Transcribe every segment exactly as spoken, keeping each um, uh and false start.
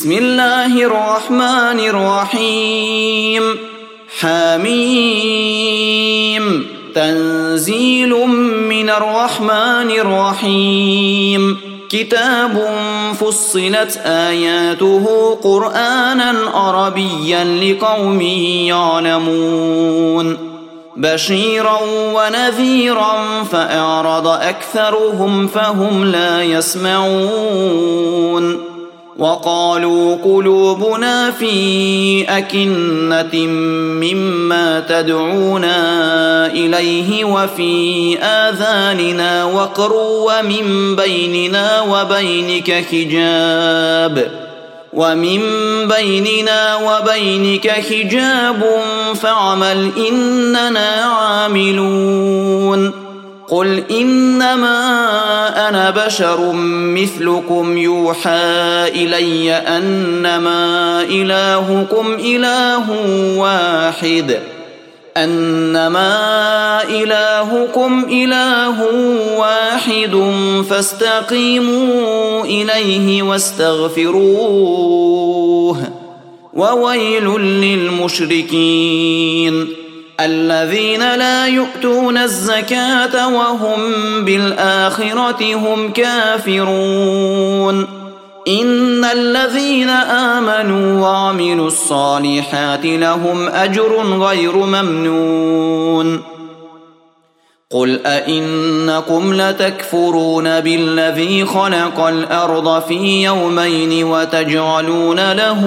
بسم الله الرحمن الرحيم حميم تنزيل من الرحمن الرحيم كتاب فصلت آياته قرآنا عربيا لقوم يعلمون بشيرا ونذيرا فأعرض أكثرهم فهم لا يسمعون وقالوا قلوبنا في أكنة مما تدعونا إليه وفي آذاننا وقر ومن بيننا وبينك حجاب ومن بيننا وبينك حجاب فاعمل إننا عاملون قل إنما أنا بشر مثلكم يوحى إلي أنما إلهكم إله واحد أنما إلهكم إله واحد فاستقيموا إليه واستغفروه وويل للمشركين الذين لا يؤتون الزكاة وهم بالآخرة هم كافرون إن الذين آمنوا وعملوا الصالحات لهم أجر غير ممنون قل أئنكم لتكفرون بالذي خلق الأرض في يومين وتجعلون له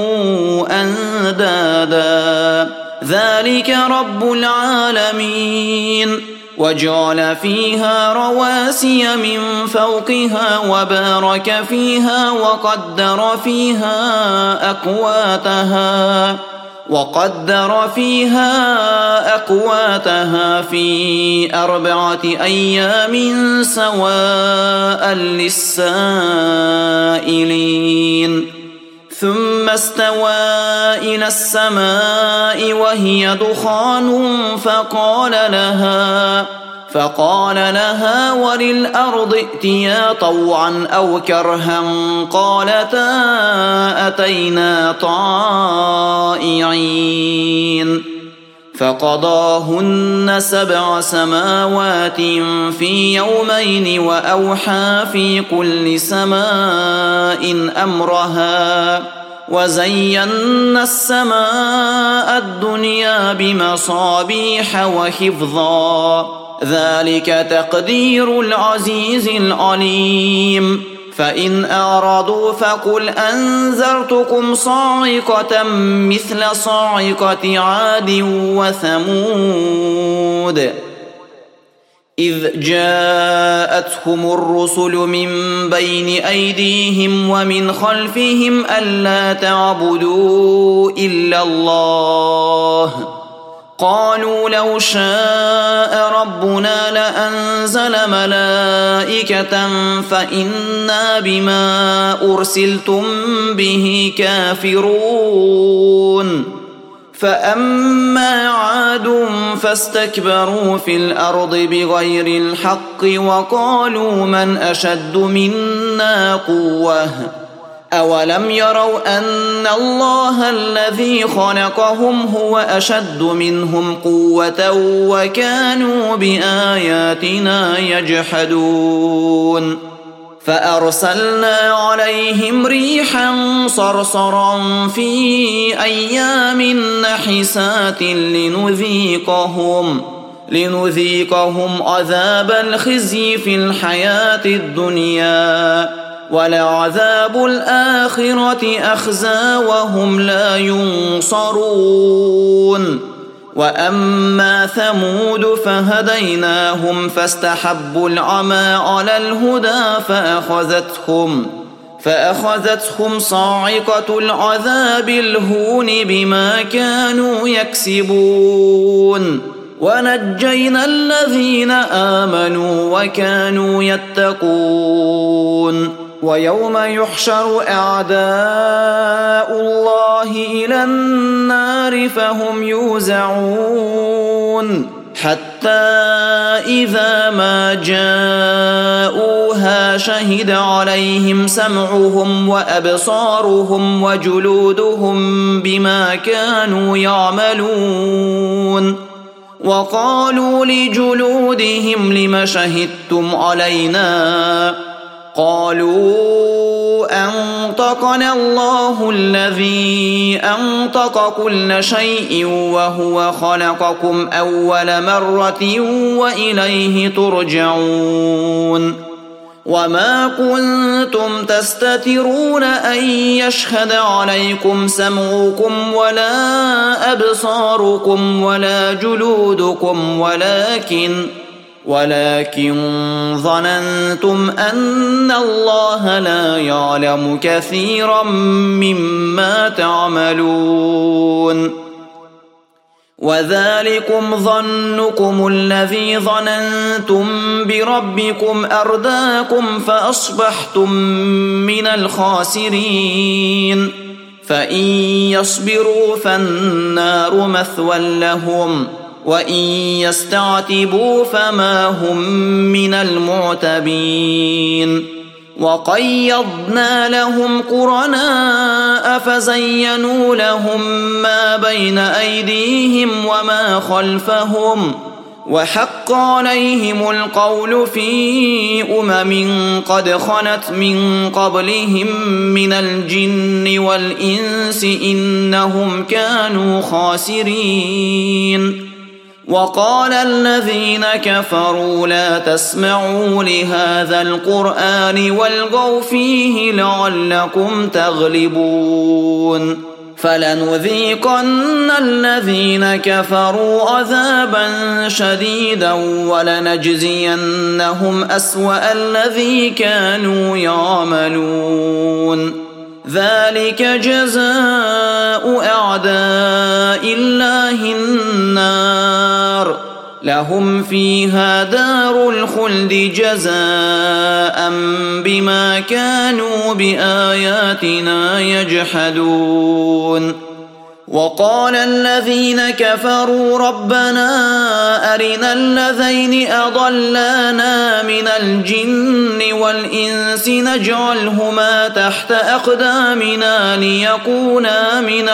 أندادا ذلك رب العالمين وجعل فيها رواسي من فوقها وبارك فيها وقدر فيها أقواتها وقدر فيها أقواتها في أربعة أيام سواء للسائلين ثم استوى إلى السماء وهي دخان فقال لها فقال لها وللأرض ائتيا طوعا أو كرها قالتا أتينا طائعين فقضاهن سبع سماوات في يومين وأوحى في كل سماء أمرها وزينا السماء الدنيا بمصابيح وحفظا ذلك تقدير العزيز العليم فإن أعرضوا فقل أنذرتكم صاعقة مثل صاعقة عاد وثمود إذ جاءتهم الرسل من بين أيديهم ومن خلفهم ألا تعبدوا إلا الله قالوا لو شاء ربنا لأنزل ملائكة فإنا بما أرسلتم به كافرون فأما عاد فاستكبروا في الأرض بغير الحق وقالوا من أشد منا قوة أولم يروا أن الله الذي خلقهم هو أشد منهم قوة وكانوا بآياتنا يجحدون فأرسلنا عليهم ريحا صرصرا في أيام نحسات لنذيقهم لنذيقهم عذاب الخزي في الحياة الدنيا ولعذاب الآخرة أخزى وهم لا ينصرون وأما ثمود فهديناهم فاستحبوا العمى على الهدى فأخذتهم فأخذتهم صاعقة العذاب الهون بما كانوا يكسبون ونجينا الذين آمنوا وكانوا يتقون ويوم يحشر أعداء الله إلى النار فهم يوزعون حتى إذا ما جاءوها شهد عليهم سمعهم وأبصارهم وجلودهم بما كانوا يعملون وقالوا لجلودهم لم شهدتم علينا قالوا أنطقنا الله الذي أنطق كل شيء وهو خلقكم أول مرة وإليه ترجعون وما كنتم تستترون أن يشهد عليكم سمعكم ولا أبصاركم ولا جلودكم ولكن ولكن ظننتم أن الله لا يعلم كثيرا مما تعملون وذلكم ظنكم الذي ظننتم بربكم أرداكم فأصبحتم من الخاسرين فإن يصبروا فالنار مثوى لهم وإن يستعتبوا فما هم من المعتبين وقيضنا لهم قرناء فزينوا لهم ما بين أيديهم وما خلفهم وحق عليهم القول في أمم قد خلت من قبلهم من الجن والإنس إنهم كانوا خاسرين وقال الذين كفروا لا تسمعوا لهذا القرآن والغوا فيه لعلكم تغلبون فلنذيقن الذين كفروا عذابا شديدا ولنجزينهم أسوأ الذي كانوا يعملون ذلك جزاء أعداء الله النار لهم فيها دار الخلد جزاء بما كانوا بآياتنا يجحدون وقال الذين كفروا ربنا أرنا الذين أضلانا من الجن والإنس نجعلهما تحت أقدامنا ليكونا من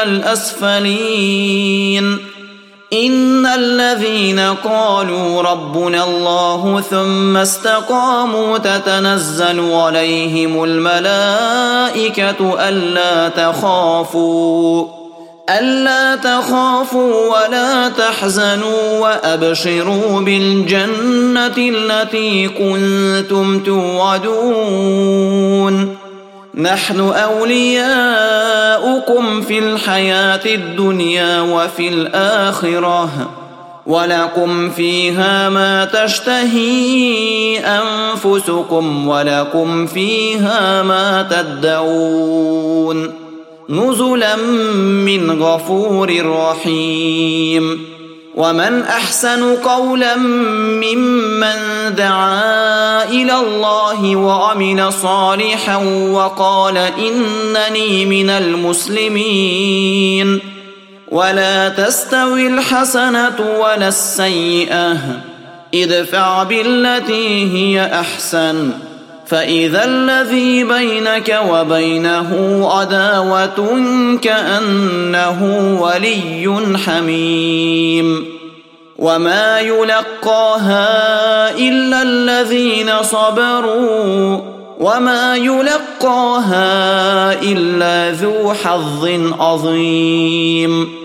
الأسفلين إن الذين قالوا ربنا الله ثم استقاموا تتنزل عليهم الملائكة ألا تخافوا ألا تخافوا ولا تحزنوا وأبشروا بالجنة التي كنتم توعدون نحن أولياؤكم في الحياة الدنيا وفي الآخرة ولكم فيها ما تشتهي أنفسكم ولكم فيها ما تدعون نزلا من غفور رحيم ومن أحسن قولا ممن دعا إلى الله وعمل صالحا وقال إنني من المسلمين ولا تستوي الحسنة ولا السيئة ادفع بالتي هي أحسن فإذا الذي بينك وبينه عداوة كأنه ولي حميم وما يلقاها إلا الذين صبروا وما يلقاها إلا ذو حظ عظيم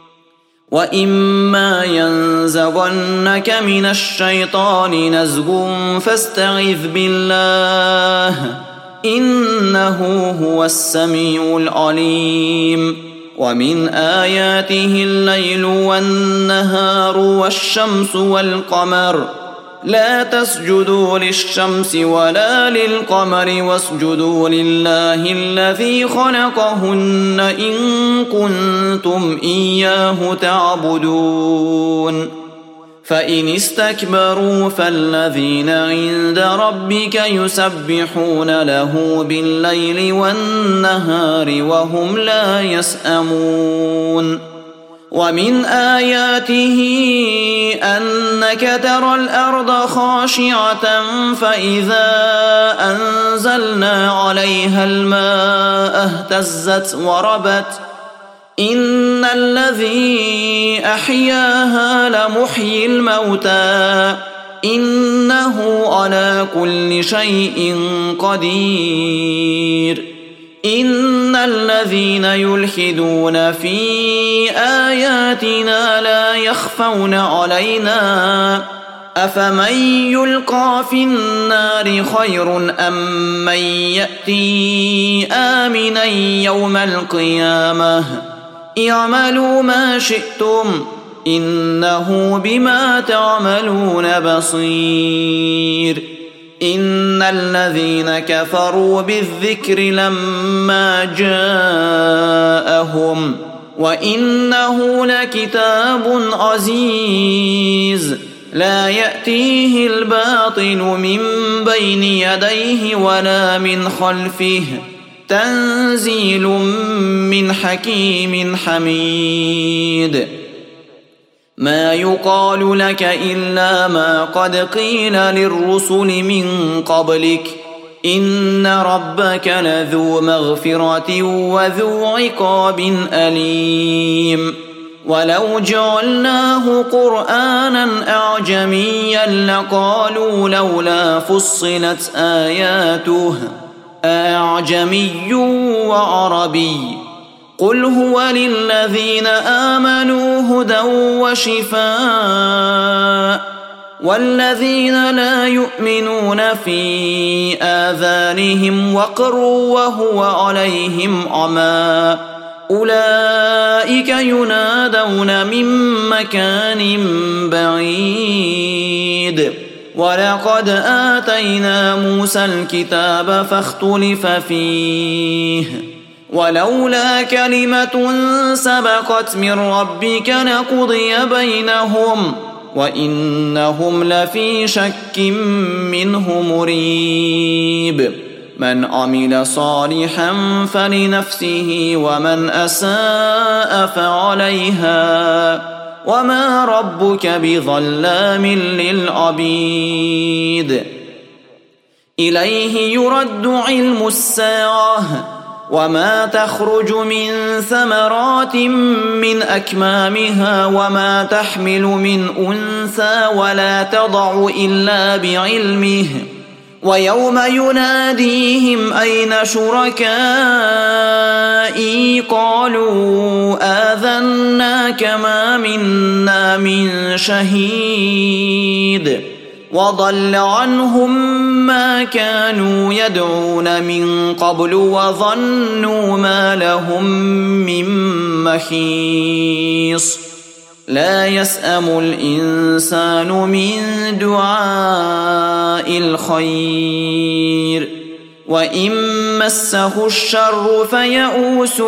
وإما ينزغنك من الشيطان نزغ فاستعذ بالله إنه هو السميع العليم ومن آياته الليل والنهار والشمس والقمر لا تسجدوا للشمس ولا للقمر واسجدوا لله الذي خلقهن إن كنتم إياه تعبدون فإن استكبروا فالذين عند ربك يسبحون له بالليل والنهار وهم لا يسأمون ومن آياته أنك ترى الأرض خاشعة فإذا أنزلنا عليها الماء اهتزت وربت إن الذي أحياها لمحيي الموتى إنه على كل شيء قدير إن الذين يلحدون في آياتنا لا يخفون علينا أفمن يلقى في النار خير أم من يأتي آمنا يوم القيامة اعملوا ما شئتم إنه بما تعملون بصير إن الذين كفروا بالذكر لما جاءهم وإنه لكتاب عزيز لا يأتيه الباطل من بين يديه ولا من خلفه تنزيل من حكيم حميد ما يقال لك إلا ما قد قيل للرسل من قبلك إن ربك لذو مغفرة وذو عقاب أليم ولو جعلناه قرآنا أعجميا لقالوا لولا فصلت آياته أعجمي وعربي قل هو للذين آمنوا هدى وشفاء والذين لا يؤمنون في آذانهم وقر وهو عليهم عمى أولئك ينادون من مكان بعيد ولقد آتينا موسى الكتاب فاختلف فيه ولولا كلمة سبقت من ربك لقضي بينهم وإنهم لفي شك منه مريب من عمل صالحا فلنفسه ومن أساء فعليها وما ربك بظلام للعبيد إليه يرد علم الساعة وما تخرج من ثمرات من أكمامها وما تحمل من أنثى ولا تضع إلا بعلمه ويوم يناديهم أين شركائي قالوا آذناك ما منا من شهيد وضل عنهم ما كانوا يدعون من قبل وظنوا ما لهم من محيص لا يسأم الإنسان من دعاء الخير وإن مسه الشر فيئوس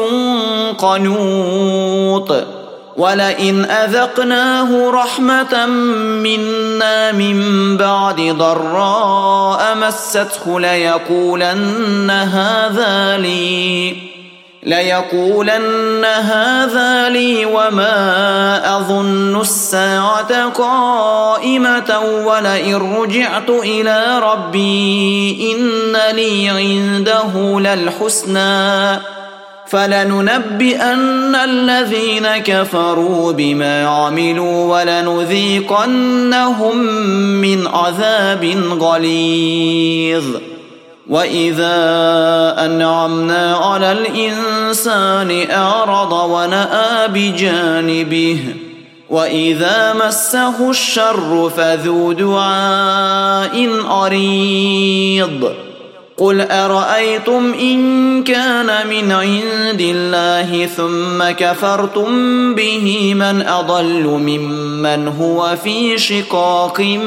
قنوط ولئن أذقناه رحمة منا من بعد ضراء مسته ليقولن هذا لي ليقولن هذا لي وما أظن الساعة قائمة ولئن رجعت إلى ربي إن لي عنده للحسنى فلننبئن الذين كفروا بما عملوا ولنذيقنهم من عذاب غليظ وإذا أنعمنا على الإنسان أعرض ونأى بجانبه وإذا مسه الشر فذو دعاء عريض قل أرأيتم إن كان من عند الله ثم كفرتم به من أضل ممن هو في شقاق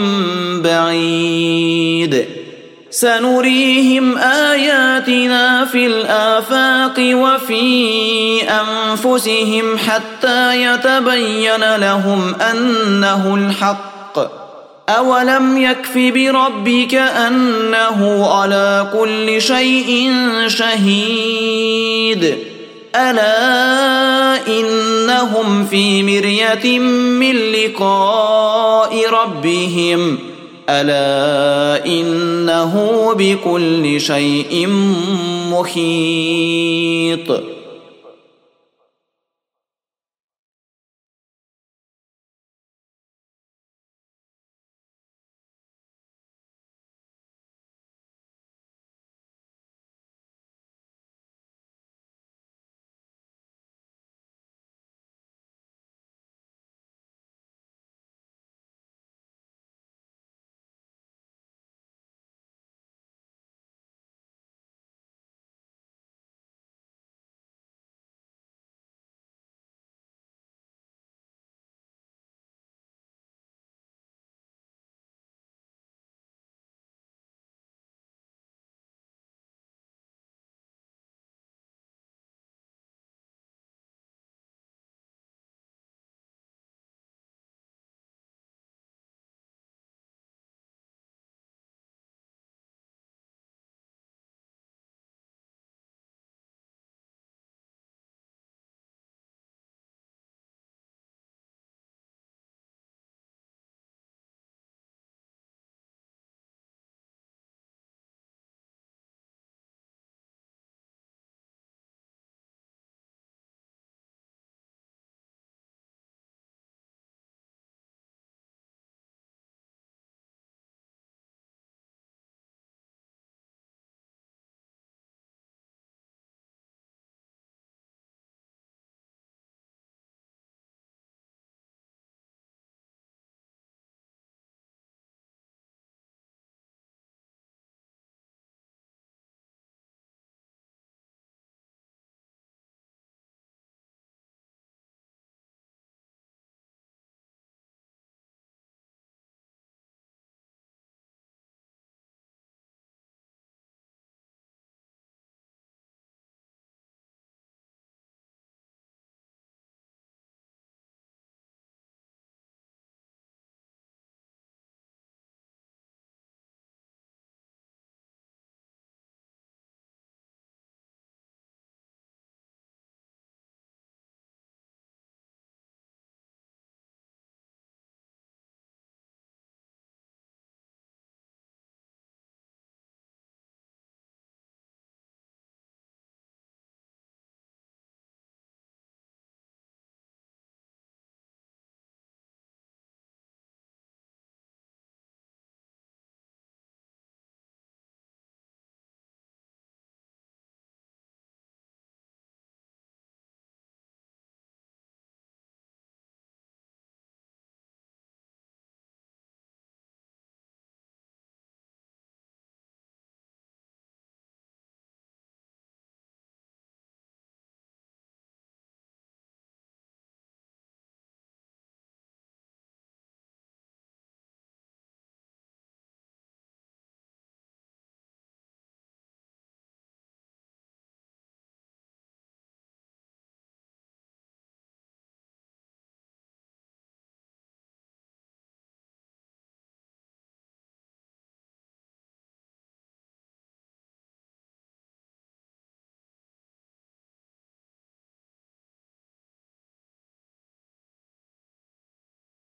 بعيد سنريهم آياتنا في الآفاق وفي أنفسهم حتى يتبين لهم أنه الحق أولم يكف بربك أنه على كل شيء شهيد ألا إنهم في مرية من لقاء ربهم ألا إنه بكل شيء محيط